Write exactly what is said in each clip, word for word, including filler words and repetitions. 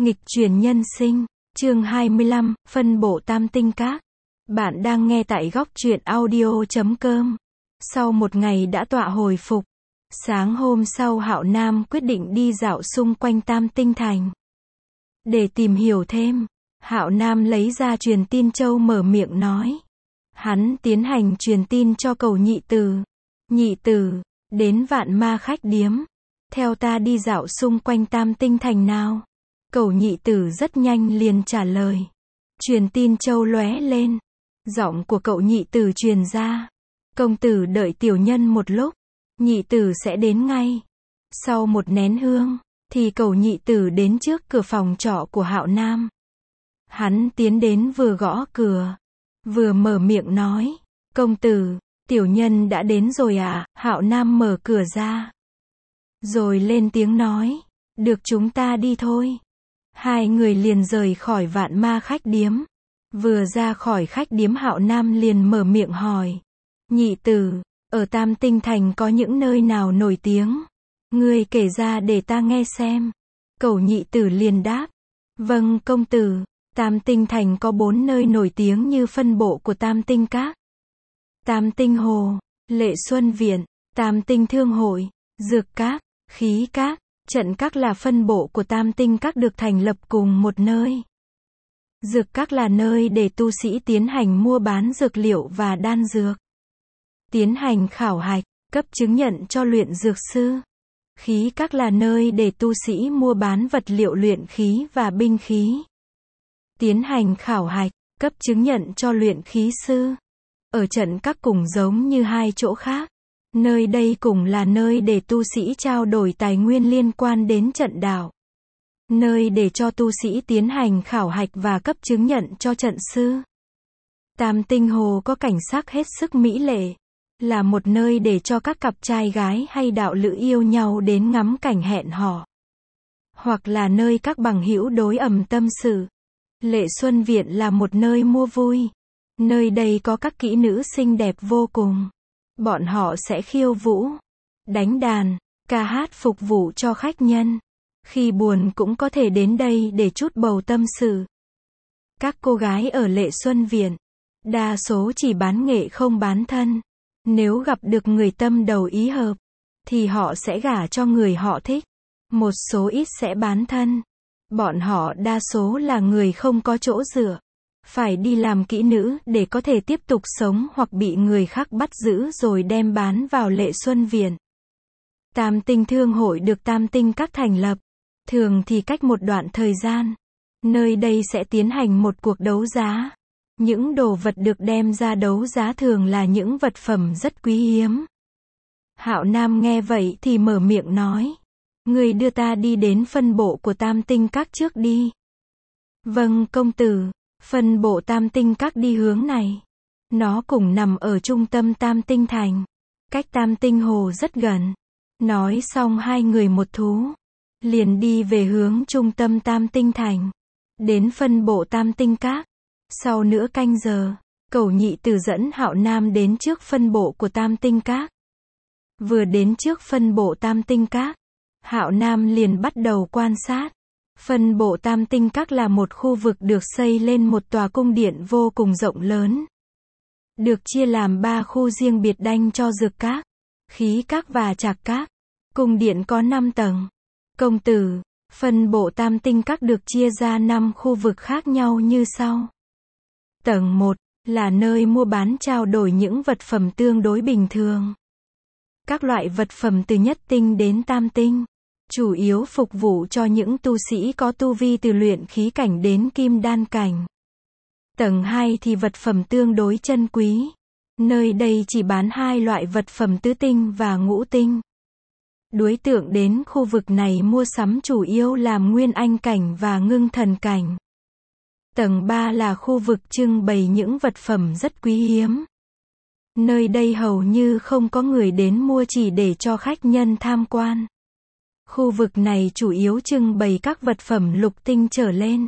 Nghịch chuyển nhân sinh, chương hai mươi lăm, phân bộ tam tinh các. Bạn đang nghe tại góc truyện audio chấm com. Sau một ngày đã tọa hồi phục, sáng hôm sau Hạo Nam quyết định đi dạo xung quanh Tam Tinh Thành. Để tìm hiểu thêm, Hạo Nam lấy ra truyền tin châu mở miệng nói. Hắn tiến hành truyền tin cho Cầu Nhị Từ. Nhị Từ, đến Vạn Ma khách điếm. Theo ta đi dạo xung quanh Tam Tinh Thành nào. Cầu Nhị Tử rất nhanh liền trả lời. Truyền tin châu lóe lên. Giọng của cậu Nhị Tử truyền ra. Công tử đợi tiểu nhân một lúc. Nhị Tử sẽ đến ngay. Sau một nén hương, thì cầu Nhị Tử đến trước cửa phòng trọ của Hạo Nam. Hắn tiến đến vừa gõ cửa, vừa mở miệng nói. Công tử, tiểu nhân đã đến rồi à? Hạo Nam mở cửa ra. Rồi lên tiếng nói. Được, chúng ta đi thôi. Hai người liền rời khỏi Vạn Ma khách điếm. Vừa ra khỏi khách điếm Hạo Nam liền mở miệng hỏi. Nhị Tử, ở Tam Tinh Thành có những nơi nào nổi tiếng? Ngươi kể ra để ta nghe xem. Cầu Nhị Tử liền đáp. Vâng công tử, Tam Tinh Thành có bốn nơi nổi tiếng như phân bộ của Tam Tinh Các. Tam Tinh Hồ, Lệ Xuân Viện, Tam Tinh Thương Hội, Dược Các, Khí Các. Trận các là phân bộ của Tam Tinh Các được thành lập cùng một nơi. Dược các là nơi để tu sĩ tiến hành mua bán dược liệu và đan dược. Tiến hành khảo hạch, cấp chứng nhận cho luyện dược sư. Khí các là nơi để tu sĩ mua bán vật liệu luyện khí và binh khí. Tiến hành khảo hạch, cấp chứng nhận cho luyện khí sư. Ở trận các cùng giống như hai chỗ khác. Nơi đây cũng là nơi để tu sĩ trao đổi tài nguyên liên quan đến trận đạo. Nơi để cho tu sĩ tiến hành khảo hạch và cấp chứng nhận cho trận sư. Tam Tinh Hồ có cảnh sắc hết sức mỹ lệ. Là một nơi để cho các cặp trai gái hay đạo lữ yêu nhau đến ngắm cảnh hẹn hò. Hoặc là nơi các bằng hữu đối ầm tâm sự. Lệ Xuân Viện là một nơi mua vui. Nơi đây có các kỹ nữ xinh đẹp vô cùng. Bọn họ sẽ khiêu vũ, đánh đàn, ca hát phục vụ cho khách nhân. Khi buồn cũng có thể đến đây để chút bầu tâm sự. Các cô gái ở Lệ Xuân Viện, đa số chỉ bán nghệ không bán thân. Nếu gặp được người tâm đầu ý hợp, thì họ sẽ gả cho người họ thích. Một số ít sẽ bán thân. Bọn họ đa số là người không có chỗ dựa. Phải đi làm kỹ nữ để có thể tiếp tục sống hoặc bị người khác bắt giữ rồi đem bán vào Lệ Xuân Viện. Tam Tinh Thương Hội được Tam Tinh Các thành lập. Thường thì cách một đoạn thời gian. Nơi đây sẽ tiến hành một cuộc đấu giá. Những đồ vật được đem ra đấu giá thường là những vật phẩm rất quý hiếm. Hạo Nam nghe vậy thì mở miệng nói. Người đưa ta đi đến phân bộ của Tam Tinh Các trước đi. Vâng công tử. Phân bộ Tam Tinh Các đi hướng này. Nó cũng nằm ở trung tâm Tam Tinh Thành. Cách Tam Tinh Hồ rất gần. Nói xong hai người một thú. Liền đi về hướng trung tâm Tam Tinh Thành. Đến phân bộ Tam Tinh Các. Sau nửa canh giờ, Cầu Nhị Tử dẫn Hạo Nam đến trước phân bộ của Tam Tinh Các. Vừa đến trước phân bộ Tam Tinh Các, Hạo Nam liền bắt đầu quan sát. Phân bộ Tam Tinh Các là một khu vực được xây lên một tòa cung điện vô cùng rộng lớn. Được chia làm ba khu riêng biệt đanh cho Dược Các, Khí Các và Trạc Các. Cung điện có năm tầng. Công tử, phân bộ Tam Tinh Các được chia ra năm khu vực khác nhau như sau. Tầng một là nơi mua bán trao đổi những vật phẩm tương đối bình thường. Các loại vật phẩm từ nhất tinh đến tam tinh. Chủ yếu phục vụ cho những tu sĩ có tu vi từ luyện khí cảnh đến kim đan cảnh. Tầng hai thì vật phẩm tương đối chân quý. Nơi đây chỉ bán hai loại vật phẩm tứ tinh và ngũ tinh. Đối tượng đến khu vực này mua sắm chủ yếu là nguyên anh cảnh và ngưng thần cảnh. Tầng ba là khu vực trưng bày những vật phẩm rất quý hiếm. Nơi đây hầu như không có người đến mua chỉ để cho khách nhân tham quan. Khu vực này chủ yếu trưng bày các vật phẩm lục tinh trở lên,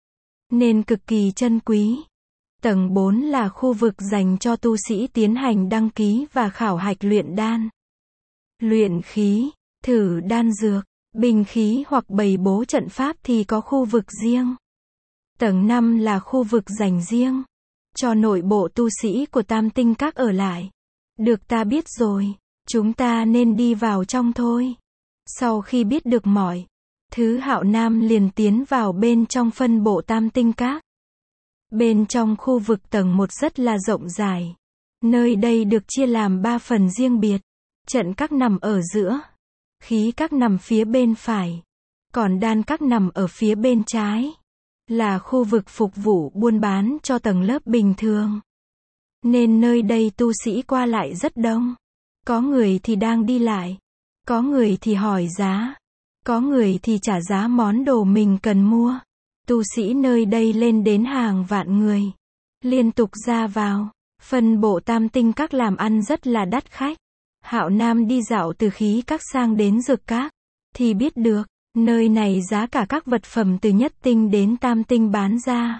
nên cực kỳ chân quý. Tầng bốn là khu vực dành cho tu sĩ tiến hành đăng ký và khảo hạch luyện đan, luyện khí, thử đan dược. binh khí hoặc bày bố trận pháp thì có khu vực riêng. Tầng năm là khu vực dành riêng cho nội bộ tu sĩ của Tam Tinh Các ở lại. Được, ta biết rồi, chúng ta nên đi vào trong thôi. Sau khi biết được mọi thứ, Hạo Nam liền tiến vào bên trong phân bộ Tam Tinh Các. Bên trong khu vực tầng một rất là rộng dài. Nơi đây được chia làm ba phần riêng biệt. Trận các nằm ở giữa, khí các nằm phía bên phải, còn đan các nằm ở phía bên trái. Là khu vực phục vụ buôn bán cho tầng lớp bình thường. Nên nơi đây tu sĩ qua lại rất đông. Có người thì đang đi lại, có người thì hỏi giá, có người thì trả giá món đồ mình cần mua. Tu sĩ nơi đây lên đến hàng vạn người, liên tục ra vào. Phân bộ Tam Tinh Các làm ăn rất là đắt khách. Hạo Nam đi dạo từ khí các sang đến dược các, thì biết được, nơi này giá cả các vật phẩm từ nhất tinh đến tam tinh bán ra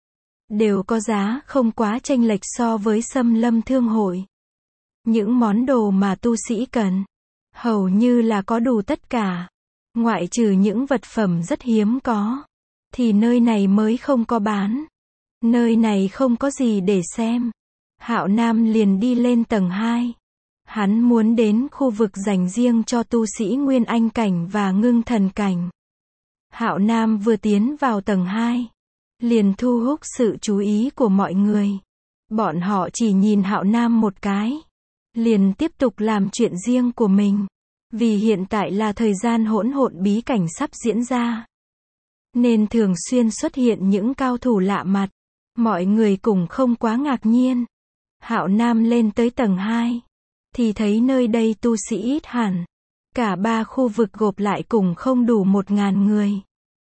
đều có giá không quá chênh lệch so với Sâm Lâm Thương Hội. Những món đồ mà tu sĩ cần, hầu như là có đủ tất cả. Ngoại trừ những vật phẩm rất hiếm có, thì nơi này mới không có bán. Nơi này không có gì để xem. Hạo Nam liền đi lên tầng hai. Hắn muốn đến khu vực dành riêng cho tu sĩ Nguyên Anh Cảnh và Ngưng Thần Cảnh. Hạo Nam vừa tiến vào tầng hai, liền thu hút sự chú ý của mọi người. Bọn họ chỉ nhìn Hạo Nam một cái, liền tiếp tục làm chuyện riêng của mình. Vì hiện tại là thời gian hỗn hộn bí cảnh sắp diễn ra, nên thường xuyên xuất hiện những cao thủ lạ mặt. Mọi người cũng không quá ngạc nhiên. Hạo Nam lên tới tầng hai, thì thấy nơi đây tu sĩ ít hẳn. Cả ba khu vực gộp lại cùng không đủ một ngàn người.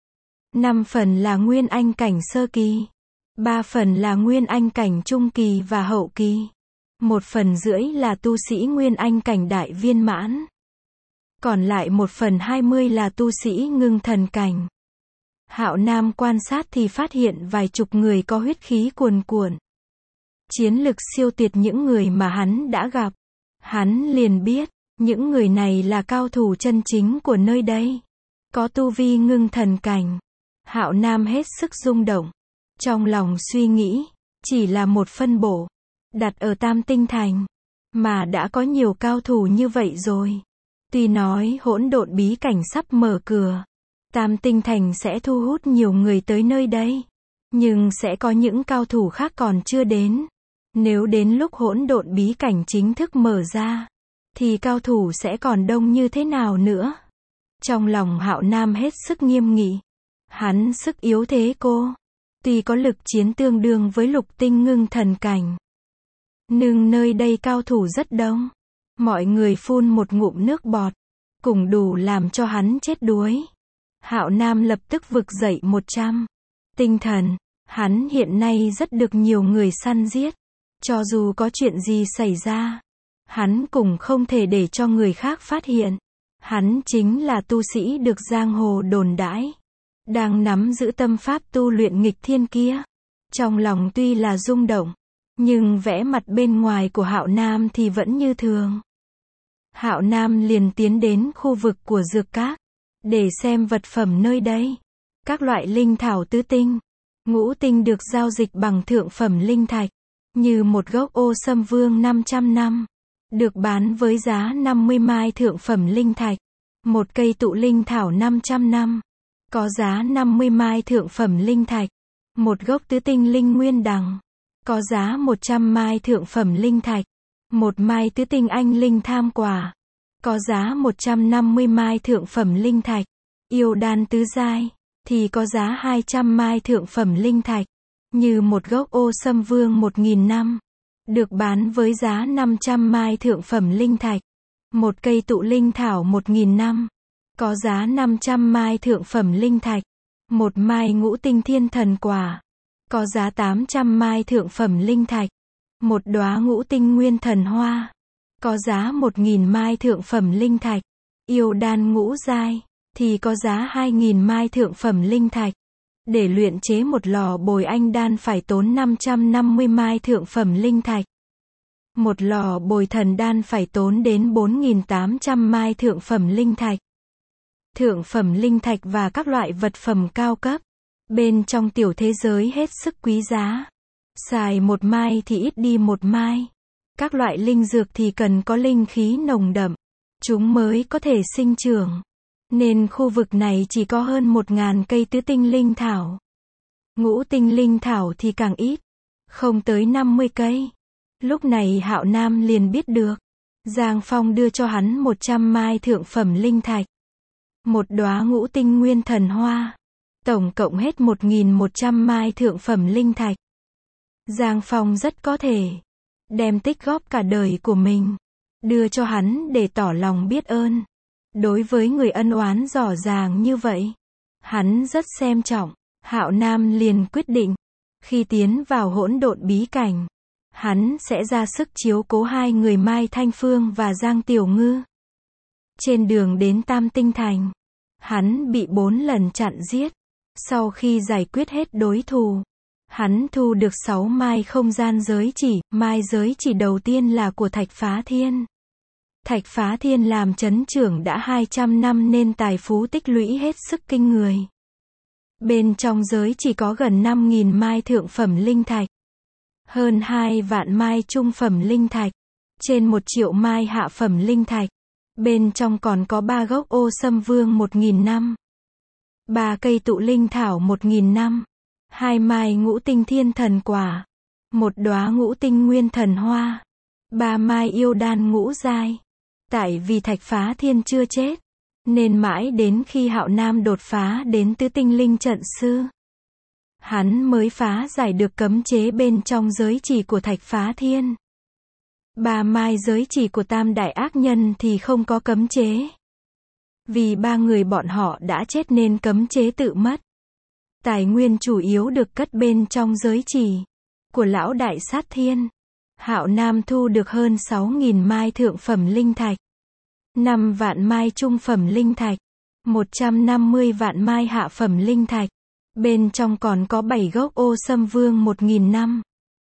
Năm phần là Nguyên Anh Cảnh sơ kỳ, ba phần là Nguyên Anh Cảnh trung kỳ và hậu kỳ, một phần rưỡi là tu sĩ Nguyên Anh Cảnh đại viên mãn, còn lại một phần hai mươi là tu sĩ Ngưng Thần Cảnh. Hạo Nam quan sát thì phát hiện vài chục người có huyết khí cuồn cuộn, chiến lực siêu tuyệt những người mà hắn đã gặp. Hắn liền biết, những người này là cao thủ chân chính của nơi đây, có tu vi Ngưng Thần Cảnh. Hạo Nam hết sức rung động, trong lòng suy nghĩ, chỉ là một phân bộ, đặt ở Tam Tinh Thành, mà đã có nhiều cao thủ như vậy rồi. Tuy nói hỗn độn bí cảnh sắp mở cửa, Tam Tinh Thành sẽ thu hút nhiều người tới nơi đây, nhưng sẽ có những cao thủ khác còn chưa đến. Nếu đến lúc hỗn độn bí cảnh chính thức mở ra, thì cao thủ sẽ còn đông như thế nào nữa? Trong lòng Hạo Nam hết sức nghiêm nghị. Hắn sức yếu thế cô, tuy có lực chiến tương đương với lục tinh Ngưng Thần Cảnh, nhưng nơi đây cao thủ rất đông. Mọi người phun một ngụm nước bọt, cũng đủ làm cho hắn chết đuối. Hạo Nam lập tức vực dậy một trăm tinh thần. Hắn hiện nay rất được nhiều người săn giết. Cho dù có chuyện gì xảy ra, hắn cũng không thể để cho người khác phát hiện. Hắn chính là tu sĩ được giang hồ đồn đãi, đang nắm giữ tâm pháp tu luyện nghịch thiên kia. Trong lòng tuy là rung động, nhưng vẻ mặt bên ngoài của Hạo Nam thì vẫn như thường. Hạo Nam liền tiến đến khu vực của dược các, để xem vật phẩm nơi đây. Các loại linh thảo tứ tinh, ngũ tinh được giao dịch bằng thượng phẩm linh thạch, như một gốc ô sâm vương năm trăm năm, được bán với giá năm mươi mai thượng phẩm linh thạch. Một cây tụ linh thảo năm trăm năm, có giá năm mươi mai thượng phẩm linh thạch. Một gốc tứ tinh linh nguyên đằng, có giá một trăm mai thượng phẩm linh thạch. Một mai tứ tinh anh linh tham quả, có giá một trăm năm mươi mai thượng phẩm linh thạch. Yêu đan tứ giai, thì có giá hai trăm mai thượng phẩm linh thạch. Như một gốc ô sâm vương một nghìn năm, được bán với giá năm trăm mai thượng phẩm linh thạch. Một cây tụ linh thảo một nghìn năm, có giá năm trăm mai thượng phẩm linh thạch. Một mai ngũ tinh thiên thần quả, có giá tám trăm mai thượng phẩm linh thạch. Một đóa ngũ tinh nguyên thần hoa, có giá một nghìn mai thượng phẩm linh thạch. Yêu đan ngũ giai, thì có giá hai nghìn mai thượng phẩm linh thạch. Để luyện chế một lò bồi anh đan phải tốn năm trăm năm mươi mai thượng phẩm linh thạch. Một lò bồi thần đan phải tốn đến bốn nghìn tám trăm mai thượng phẩm linh thạch. thượng phẩm linh thạch và các loại vật phẩm cao cấp. Bên trong tiểu thế giới hết sức quý giá. Xài một mai thì ít đi một mai. Các loại linh dược thì cần có linh khí nồng đậm. Chúng mới có thể sinh trưởng. Nên khu vực này chỉ có hơn một ngàn cây tứ tinh linh thảo. Ngũ tinh linh thảo thì càng ít. Không tới năm mươi cây. Lúc này Hạo Nam liền biết được. Giang Phong đưa cho hắn một trăm mai thượng phẩm linh thạch. Một đóa ngũ tinh nguyên thần hoa. Tổng cộng hết một nghìn một trăm mai thượng phẩm linh thạch. Giang Phong rất có thể đem tích góp cả đời của mình đưa cho hắn để tỏ lòng biết ơn. Đối với người ân oán rõ ràng như vậy, hắn rất xem trọng. Hạo Nam liền quyết định, khi tiến vào hỗn độn bí cảnh, hắn sẽ ra sức chiếu cố hai người Mai Thanh Phương và Giang Tiểu Ngư. Trên đường đến Tam Tinh Thành, hắn bị bốn lần chặn giết. Sau khi giải quyết hết đối thủ, hắn thu được sáu mai không gian giới chỉ. Mai giới chỉ đầu tiên là của Thạch Phá Thiên. Thạch Phá Thiên làm chấn trưởng đã hai trăm năm nên tài phú tích lũy hết sức kinh người. Bên trong giới chỉ có gần năm nghìn mai thượng phẩm linh thạch, hơn hai vạn mai trung phẩm linh thạch, trên một triệu mai hạ phẩm linh thạch. Bên trong còn có ba gốc ô sâm vương một nghìn năm, ba cây tụ linh thảo một nghìn năm, hai mai ngũ tinh thiên thần quả, một đóa ngũ tinh nguyên thần hoa, ba mai yêu đan ngũ giai. Tại vì Thạch Phá Thiên chưa chết, nên mãi đến khi Hạo Nam đột phá đến tứ tinh linh trận sư, hắn mới phá giải được cấm chế bên trong giới chỉ của Thạch Phá Thiên. Ba mai giới chỉ của Tam Đại Ác Nhân thì không có cấm chế. Vì ba người bọn họ đã chết nên cấm chế tự mất. Tài nguyên chủ yếu được cất bên trong giới chỉ của Lão Đại Sát Thiên. Hạo Nam thu được hơn sáu nghìn mai thượng phẩm linh thạch, năm vạn mai trung phẩm linh thạch, một trăm năm mươi vạn mai hạ phẩm linh thạch. Bên trong còn có bảy gốc ô sâm vương một nghìn năm,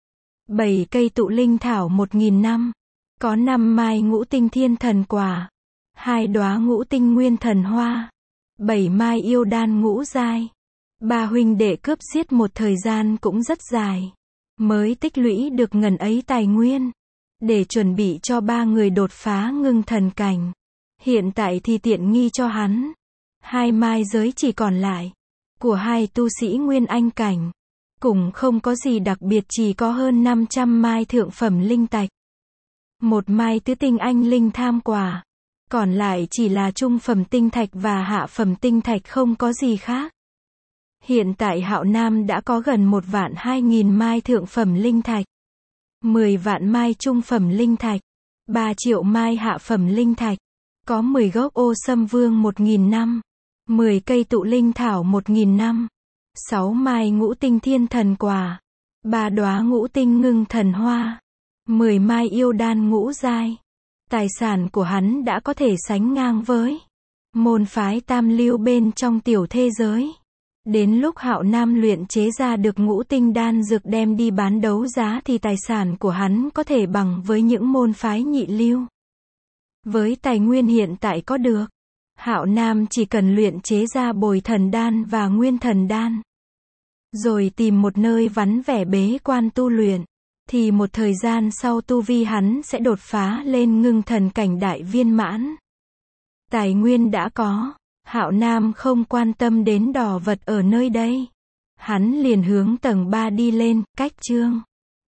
bảy cây tụ linh thảo một nghìn năm, có năm mai ngũ tinh thiên thần quả, hai đóa ngũ tinh nguyên thần hoa, bảy mai yêu đan ngũ giai. Ba huynh đệ cướp giết một thời gian cũng rất dài, mới tích lũy được ngần ấy tài nguyên, để chuẩn bị cho ba người đột phá ngưng thần cảnh. Hiện tại thì tiện nghi cho hắn. Hai mai giới chỉ còn lại, của hai tu sĩ Nguyên Anh cảnh, cũng không có gì đặc biệt, chỉ có hơn năm trăm mai thượng phẩm linh thạch. Một mai tứ tinh anh linh tham quả, còn lại chỉ là trung phẩm tinh thạch và hạ phẩm tinh thạch, không có gì khác. Hiện tại Hạo Nam đã có gần một vạn hai nghìn mai thượng phẩm linh thạch, mười vạn mai trung phẩm linh thạch, ba triệu mai hạ phẩm linh thạch, có mười gốc ô sâm vương một nghìn năm, mười cây tụ linh thảo một nghìn năm, sáu mai ngũ tinh thiên thần quả, ba đóa ngũ tinh ngưng thần hoa, mười mai yêu đan ngũ giai. Tài sản của hắn đã có thể sánh ngang với môn phái tam lưu bên trong tiểu thế giới. Đến lúc Hạo Nam luyện chế ra được ngũ tinh đan dược đem đi bán đấu giá thì tài sản của hắn có thể bằng với những môn phái nhị lưu. Với tài nguyên hiện tại có được, Hạo Nam chỉ cần luyện chế ra bồi thần đan và nguyên thần đan, rồi tìm một nơi vắng vẻ bế quan tu luyện, thì một thời gian sau tu vi hắn sẽ đột phá lên ngưng thần cảnh đại viên mãn. Tài nguyên đã có, Hạo Nam không quan tâm đến đò vật ở nơi đây. Hắn liền hướng tầng ba đi lên. Cách chương